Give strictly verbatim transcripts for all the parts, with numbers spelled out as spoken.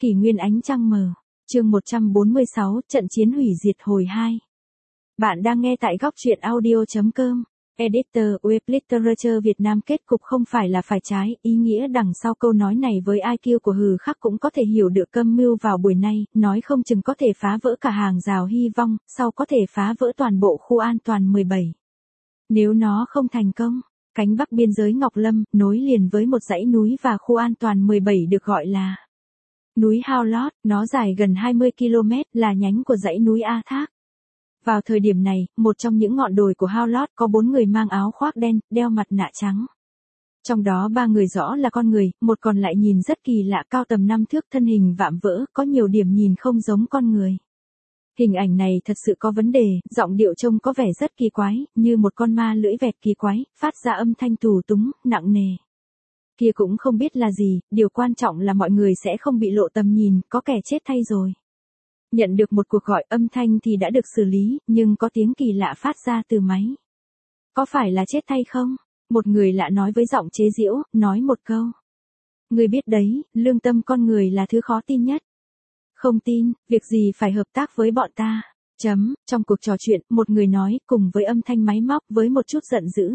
Kỷ nguyên ánh trăng mờ. Chương một trăm bốn mươi sáu, trận chiến hủy diệt hồi hai. Bạn đang nghe tại góc truyện audio chấm com. Editor Web Literature Việt Nam. Kết cục không phải là phải trái, ý nghĩa đằng sau câu nói này với i kiu của Hừ Khắc cũng có thể hiểu được âm mưu vào buổi nay, nói không chừng có thể phá vỡ cả hàng rào hy vọng, sau có thể phá vỡ toàn bộ khu an toàn mười bảy. Nếu nó không thành công, cánh bắc biên giới Ngọc Lâm, nối liền với một dãy núi và khu an toàn mười bảy được gọi là núi Hao Lót, nó dài gần hai mươi ki lô mét, là nhánh của dãy núi A Thác. Vào thời điểm này, một trong những ngọn đồi của Hao Lót có bốn người mang áo khoác đen, đeo mặt nạ trắng. Trong đó ba người rõ là con người, một còn lại nhìn rất kỳ lạ, cao tầm năm thước, thân hình vạm vỡ, có nhiều điểm nhìn không giống con người. Hình ảnh này thật sự có vấn đề, giọng điệu trông có vẻ rất kỳ quái, như một con ma lưỡi vẹt kỳ quái, phát ra âm thanh tù túng, nặng nề. Kia cũng không biết là gì, điều quan trọng là mọi người sẽ không bị lộ tầm nhìn, có kẻ chết thay rồi. Nhận được một cuộc gọi, âm thanh thì đã được xử lý, nhưng có tiếng kỳ lạ phát ra từ máy. Có phải là chết thay không? Một người lạ nói với giọng chế giễu, nói một câu. Người biết đấy, lương tâm con người là thứ khó tin nhất. Không tin, việc gì phải hợp tác với bọn ta. Chấm, trong cuộc trò chuyện, một người nói, cùng với âm thanh máy móc, với một chút giận dữ.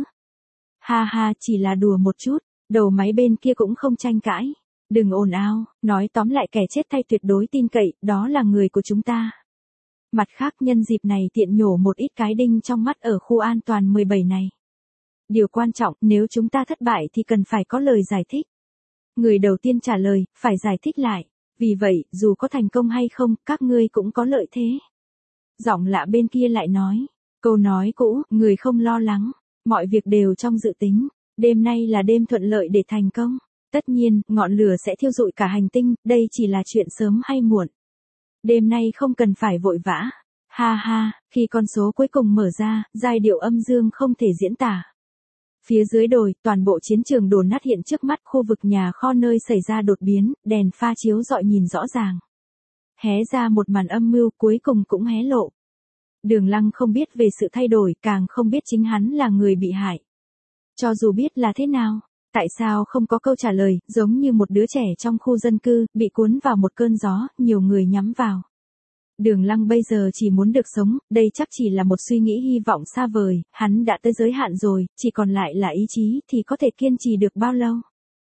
Ha ha, chỉ là đùa một chút. Đầu máy bên kia cũng không tranh cãi. Đừng ồn ào, nói tóm lại kẻ chết thay tuyệt đối tin cậy, đó là người của chúng ta. Mặt khác, nhân dịp này tiện nhổ một ít cái đinh trong mắt ở khu an toàn mười bảy này. Điều quan trọng, nếu chúng ta thất bại thì cần phải có lời giải thích. Người đầu tiên trả lời, phải giải thích lại. Vì vậy, dù có thành công hay không, các ngươi cũng có lợi thế. Giọng lạ bên kia lại nói. Câu nói cũ, người không lo lắng. Mọi việc đều trong dự tính. Đêm nay là đêm thuận lợi để thành công. Tất nhiên, ngọn lửa sẽ thiêu rụi cả hành tinh, đây chỉ là chuyện sớm hay muộn. Đêm nay không cần phải vội vã. Ha ha, khi con số cuối cùng mở ra, giai điệu âm dương không thể diễn tả. Phía dưới đồi, toàn bộ chiến trường đổ nát hiện trước mắt, khu vực nhà kho nơi xảy ra đột biến, đèn pha chiếu rọi nhìn rõ ràng. Hé ra một màn âm mưu cuối cùng cũng hé lộ. Đường Lăng không biết về sự thay đổi, càng không biết chính hắn là người bị hại. Cho dù biết là thế nào, tại sao không có câu trả lời, giống như một đứa trẻ trong khu dân cư, bị cuốn vào một cơn gió, nhiều người nhắm vào. Đường Lăng bây giờ chỉ muốn được sống, đây chắc chỉ là một suy nghĩ hy vọng xa vời, hắn đã tới giới hạn rồi, chỉ còn lại là ý chí thì có thể kiên trì được bao lâu.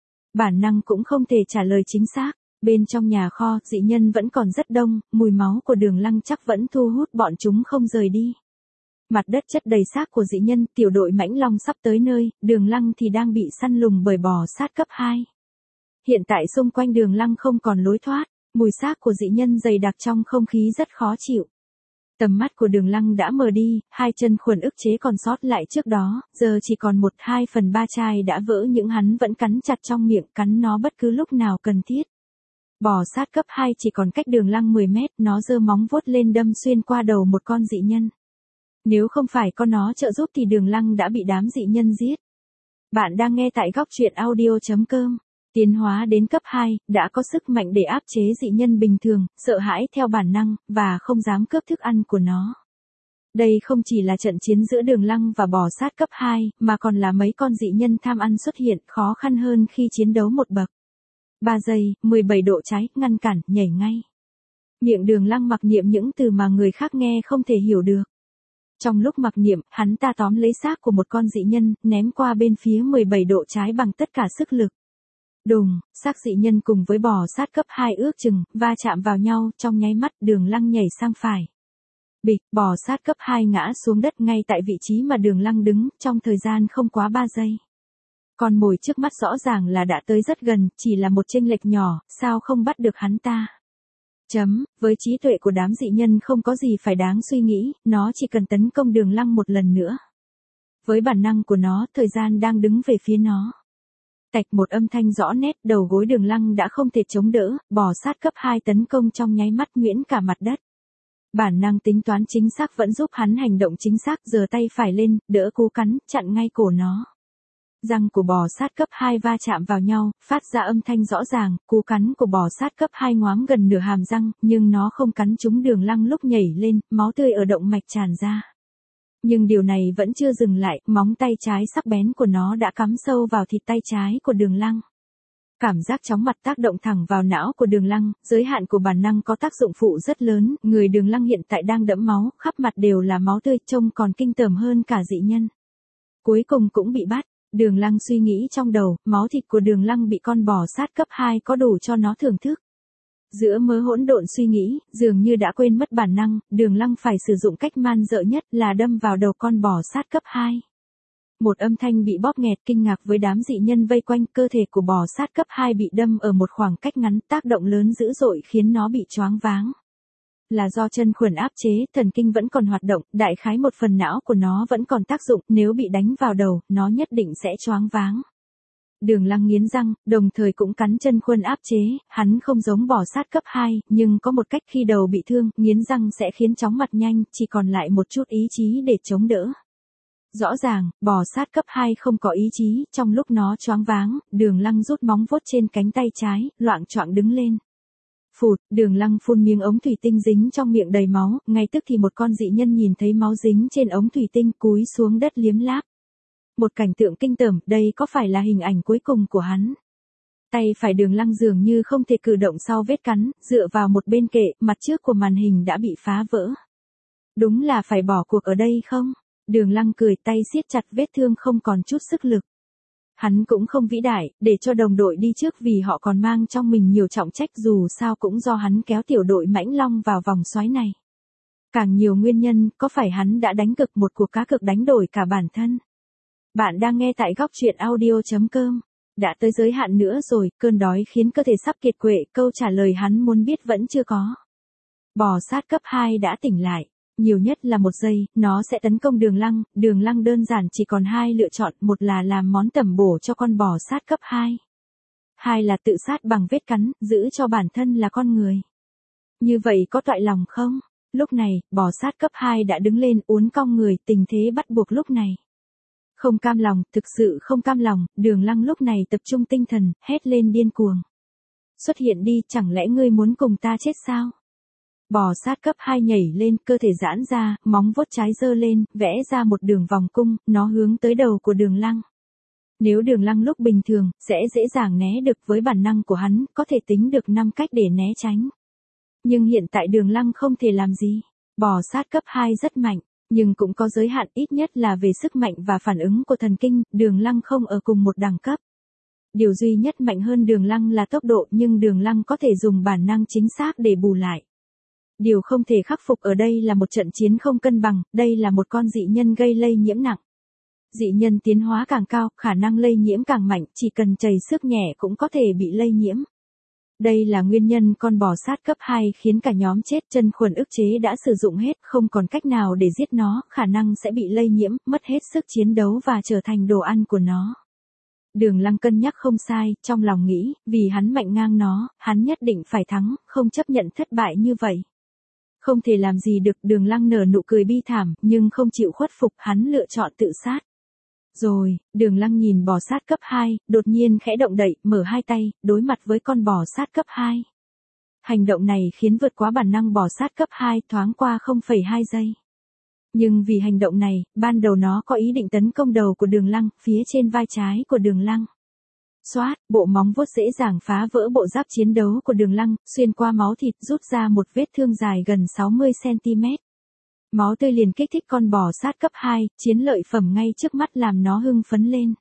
Bản năng cũng không thể trả lời chính xác, bên trong nhà kho, dị nhân vẫn còn rất đông, mùi máu của Đường Lăng chắc vẫn thu hút bọn chúng không rời đi. Mặt đất chất đầy xác của dị nhân, tiểu đội mãnh long sắp tới nơi, Đường Lăng thì đang bị săn lùng bởi bò sát cấp hai. Hiện tại xung quanh Đường Lăng không còn lối thoát, mùi xác của dị nhân dày đặc trong không khí rất khó chịu. Tầm mắt của Đường Lăng đã mờ đi, hai chân khuẩn ức chế còn sót lại trước đó, giờ chỉ còn một hai phần ba chai đã vỡ những hắn vẫn cắn chặt trong miệng, cắn nó bất cứ lúc nào cần thiết. Bò sát cấp hai chỉ còn cách Đường Lăng mười mét, nó giơ móng vuốt lên đâm xuyên qua đầu một con dị nhân. Nếu không phải con nó trợ giúp thì Đường Lăng đã bị đám dị nhân giết. Bạn đang nghe tại góc truyện audio chấm com. Tiến hóa đến cấp hai, đã có sức mạnh để áp chế dị nhân bình thường, sợ hãi theo bản năng, và không dám cướp thức ăn của nó. Đây không chỉ là trận chiến giữa Đường Lăng và bò sát cấp hai, mà còn là mấy con dị nhân tham ăn xuất hiện, khó khăn hơn khi chiến đấu một bậc. ba giây, mười bảy độ cháy, ngăn cản, nhảy ngay. Miệng Đường Lăng mặc niệm những từ mà người khác nghe không thể hiểu được. Trong lúc mặc niệm, hắn ta tóm lấy xác của một con dị nhân, ném qua bên phía mười bảy độ trái bằng tất cả sức lực. Đùng, xác dị nhân cùng với bò sát cấp hai ước chừng, va chạm vào nhau, trong nháy mắt Đường Lăng nhảy sang phải. Bịch, bò sát cấp hai ngã xuống đất ngay tại vị trí mà Đường Lăng đứng, trong thời gian không quá ba giây. Con mồi trước mắt rõ ràng là đã tới rất gần, chỉ là một chênh lệch nhỏ, sao không bắt được hắn ta? Chấm, với trí tuệ của đám dị nhân không có gì phải đáng suy nghĩ, nó chỉ cần tấn công Đường Lăng một lần nữa. Với bản năng của nó, thời gian đang đứng về phía nó. Tạch, một âm thanh rõ nét, đầu gối Đường Lăng đã không thể chống đỡ, bò sát cấp hai tấn công trong nháy mắt nhuyễn cả mặt đất. Bản năng tính toán chính xác vẫn giúp hắn hành động chính xác, giơ tay phải lên, đỡ cú cắn, chặn ngay cổ nó. Răng của bò sát cấp hai va chạm vào nhau, phát ra âm thanh rõ ràng, cú cắn của bò sát cấp hai ngoám gần nửa hàm răng, nhưng nó không cắn trúng Đường Lăng lúc nhảy lên, máu tươi ở động mạch tràn ra. Nhưng điều này vẫn chưa dừng lại, móng tay trái sắc bén của nó đã cắm sâu vào thịt tay trái của Đường Lăng. Cảm giác chóng mặt tác động thẳng vào não của Đường Lăng, giới hạn của bản năng có tác dụng phụ rất lớn, người Đường Lăng hiện tại đang đẫm máu, khắp mặt đều là máu tươi, trông còn kinh tởm hơn cả dị nhân. Cuối cùng cũng bị bắt, Đường Lăng suy nghĩ trong đầu, máu thịt của Đường Lăng bị con bò sát cấp hai có đủ cho nó thưởng thức. Giữa mớ hỗn độn suy nghĩ, dường như đã quên mất bản năng, Đường Lăng phải sử dụng cách man dợ nhất là đâm vào đầu con bò sát cấp hai. Một âm thanh bị bóp nghẹt, kinh ngạc với đám dị nhân vây quanh, cơ thể của bò sát cấp hai bị đâm ở một khoảng cách ngắn, tác động lớn dữ dội khiến nó bị choáng váng. Là do chân khuẩn áp chế, thần kinh vẫn còn hoạt động, đại khái một phần não của nó vẫn còn tác dụng, nếu bị đánh vào đầu, nó nhất định sẽ choáng váng. Đường Lăng nghiến răng, đồng thời cũng cắn chân khuẩn áp chế, hắn không giống bò sát cấp hai, nhưng có một cách khi đầu bị thương, nghiến răng sẽ khiến chóng mặt nhanh, chỉ còn lại một chút ý chí để chống đỡ. Rõ ràng, bò sát cấp hai không có ý chí, trong lúc nó choáng váng, Đường Lăng rút móng vuốt trên cánh tay trái, loạng choạng đứng lên. Phụt, Đường Lăng phun miếng ống thủy tinh dính trong miệng đầy máu, ngay tức thì một con dị nhân nhìn thấy máu dính trên ống thủy tinh cúi xuống đất liếm láp. Một cảnh tượng kinh tởm, đây có phải là hình ảnh cuối cùng của hắn? Tay phải Đường Lăng dường như không thể cử động sau vết cắn, dựa vào một bên kệ, mặt trước của màn hình đã bị phá vỡ. Đúng là phải bỏ cuộc ở đây không? Đường Lăng cười, tay siết chặt vết thương không còn chút sức lực. Hắn cũng không vĩ đại, để cho đồng đội đi trước vì họ còn mang trong mình nhiều trọng trách, dù sao cũng do hắn kéo tiểu đội Mãnh Long vào vòng xoáy này. Càng nhiều nguyên nhân, có phải hắn đã đánh cực một cuộc cá cược đánh đổi cả bản thân? Bạn đang nghe tại góc truyện audio chấm com. Đã tới giới hạn nữa rồi, cơn đói khiến cơ thể sắp kiệt quệ, câu trả lời hắn muốn biết vẫn chưa có. Bò sát cấp hai đã tỉnh lại. Nhiều nhất là một giây, nó sẽ tấn công Đường Lăng, Đường Lăng đơn giản chỉ còn hai lựa chọn, một là làm món tẩm bổ cho con bò sát cấp hai. Hai là tự sát bằng vết cắn, giữ cho bản thân là con người. Như vậy có toại lòng không? Lúc này, bò sát cấp hai đã đứng lên, uốn cong người, tình thế bắt buộc lúc này. Không cam lòng, thực sự không cam lòng, Đường Lăng lúc này tập trung tinh thần, hét lên điên cuồng. Xuất hiện đi, chẳng lẽ ngươi muốn cùng ta chết sao? Bò sát cấp hai nhảy lên, cơ thể giãn ra, móng vuốt trái giơ lên, vẽ ra một đường vòng cung, nó hướng tới đầu của Đường Lăng. Nếu Đường Lăng lúc bình thường, sẽ dễ dàng né được, với bản năng của hắn, có thể tính được năm cách để né tránh. Nhưng hiện tại Đường Lăng không thể làm gì. Bò sát cấp hai rất mạnh, nhưng cũng có giới hạn, ít nhất là về sức mạnh và phản ứng của thần kinh, Đường Lăng không ở cùng một đẳng cấp. Điều duy nhất mạnh hơn Đường Lăng là tốc độ, nhưng Đường Lăng có thể dùng bản năng chính xác để bù lại. Điều không thể khắc phục ở đây là một trận chiến không cân bằng, đây là một con dị nhân gây lây nhiễm nặng. Dị nhân tiến hóa càng cao, khả năng lây nhiễm càng mạnh, chỉ cần chảy xước nhẹ cũng có thể bị lây nhiễm. Đây là nguyên nhân con bò sát cấp hai khiến cả nhóm chết, chân khuẩn ức chế đã sử dụng hết, không còn cách nào để giết nó, khả năng sẽ bị lây nhiễm, mất hết sức chiến đấu và trở thành đồ ăn của nó. Đường Lăng cân nhắc không sai, trong lòng nghĩ, vì hắn mạnh ngang nó, hắn nhất định phải thắng, không chấp nhận thất bại như vậy. Không thể làm gì được, Đường Lăng nở nụ cười bi thảm, nhưng không chịu khuất phục, hắn lựa chọn tự sát. Rồi, Đường Lăng nhìn bò sát cấp hai, đột nhiên khẽ động đậy, mở hai tay, đối mặt với con bò sát cấp hai. Hành động này khiến vượt quá bản năng bò sát cấp hai, thoáng qua không phẩy hai giây. Nhưng vì hành động này, ban đầu nó có ý định tấn công đầu của Đường Lăng, phía trên vai trái của Đường Lăng. Xoát, bộ móng vuốt dễ dàng phá vỡ bộ giáp chiến đấu của Đường Lăng, xuyên qua máu thịt rút ra một vết thương dài gần sáu mươi xăng ti mét. Máu tươi liền kích thích con bò sát cấp hai, chiến lợi phẩm ngay trước mắt làm nó hưng phấn lên.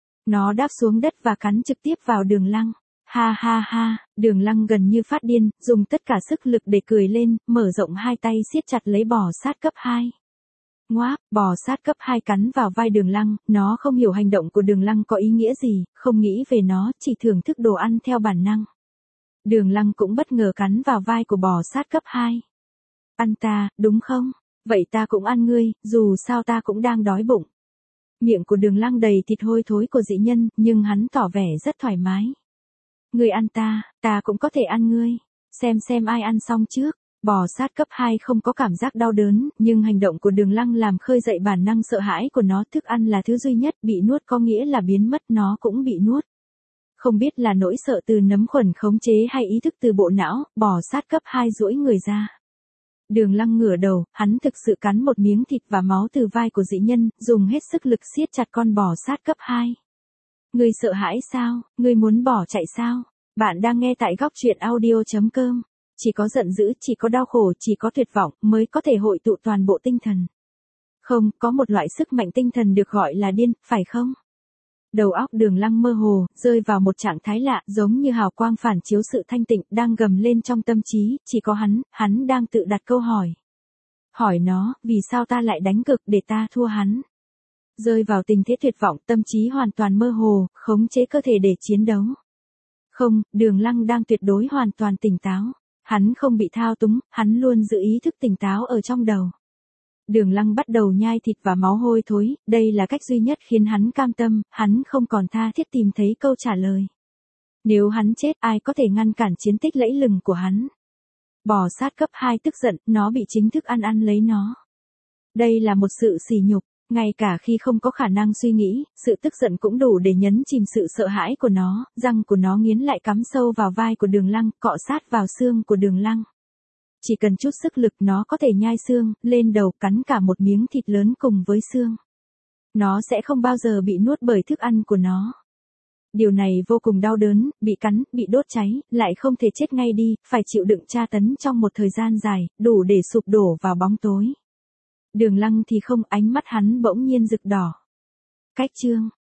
Nó đáp xuống đất và cắn trực tiếp vào Đường Lăng. Ha ha ha, Đường Lăng gần như phát điên, dùng tất cả sức lực để cười lên, mở rộng hai tay siết chặt lấy bò sát cấp hai. Ngoác, bò sát cấp hai cắn vào vai Đường Lăng, nó không hiểu hành động của Đường Lăng có ý nghĩa gì, không nghĩ về nó, chỉ thưởng thức đồ ăn theo bản năng. Đường Lăng cũng bất ngờ cắn vào vai của bò sát cấp hai. Ăn ta, đúng không? Vậy ta cũng ăn ngươi, dù sao ta cũng đang đói bụng. Miệng của Đường Lăng đầy thịt hôi thối của dị nhân, nhưng hắn tỏ vẻ rất thoải mái. Ngươi ăn ta, ta cũng có thể ăn ngươi. Xem xem ai ăn xong trước. Bò sát cấp hai không có cảm giác đau đớn, nhưng hành động của Đường Lăng làm khơi dậy bản năng sợ hãi của nó, thức ăn là thứ duy nhất, bị nuốt có nghĩa là biến mất, nó cũng bị nuốt. Không biết là nỗi sợ từ nấm khuẩn khống chế hay ý thức từ bộ não, bò sát cấp hai duỗi người ra. Đường Lăng ngửa đầu, hắn thực sự cắn một miếng thịt và máu từ vai của dị nhân, dùng hết sức lực siết chặt con bò sát cấp hai. Ngươi sợ hãi sao, ngươi muốn bỏ chạy sao? Bạn đang nghe tại góc truyện audio.com. Chỉ có giận dữ, chỉ có đau khổ, chỉ có tuyệt vọng mới có thể hội tụ toàn bộ tinh thần. Không, có một loại sức mạnh tinh thần được gọi là điên, phải không? Đầu óc Đường Lăng mơ hồ, rơi vào một trạng thái lạ, giống như hào quang phản chiếu sự thanh tịnh đang gầm lên trong tâm trí, chỉ có hắn, hắn đang tự đặt câu hỏi. Hỏi nó, vì sao ta lại đánh cực để ta thua hắn? Rơi vào tình thế tuyệt vọng, tâm trí hoàn toàn mơ hồ, khống chế cơ thể để chiến đấu. Không, Đường Lăng đang tuyệt đối hoàn toàn tỉnh táo. Hắn không bị thao túng, hắn luôn giữ ý thức tỉnh táo ở trong đầu. Đường Lăng bắt đầu nhai thịt và máu hôi thối, đây là cách duy nhất khiến hắn cam tâm, hắn không còn tha thiết tìm thấy câu trả lời. Nếu hắn chết, ai có thể ngăn cản chiến tích lẫy lừng của hắn? Bò sát cấp hai tức giận, nó bị chính thức ăn ăn lấy nó. Đây là một sự sỉ nhục, ngay cả khi không có khả năng suy nghĩ, sự tức giận cũng đủ để nhấn chìm sự sợ hãi của nó, răng của nó nghiến lại cắm sâu vào vai của Đường Lăng, cọ sát vào xương của Đường Lăng. Chỉ cần chút sức lực nó có thể nhai xương, lên đầu cắn cả một miếng thịt lớn cùng với xương. Nó sẽ không bao giờ bị nuốt bởi thức ăn của nó. Điều này vô cùng đau đớn, bị cắn, bị đốt cháy, lại không thể chết ngay đi, phải chịu đựng tra tấn trong một thời gian dài, đủ để sụp đổ vào bóng tối. Đường Lăng thì không, ánh mắt hắn bỗng nhiên rực đỏ. Cách chương,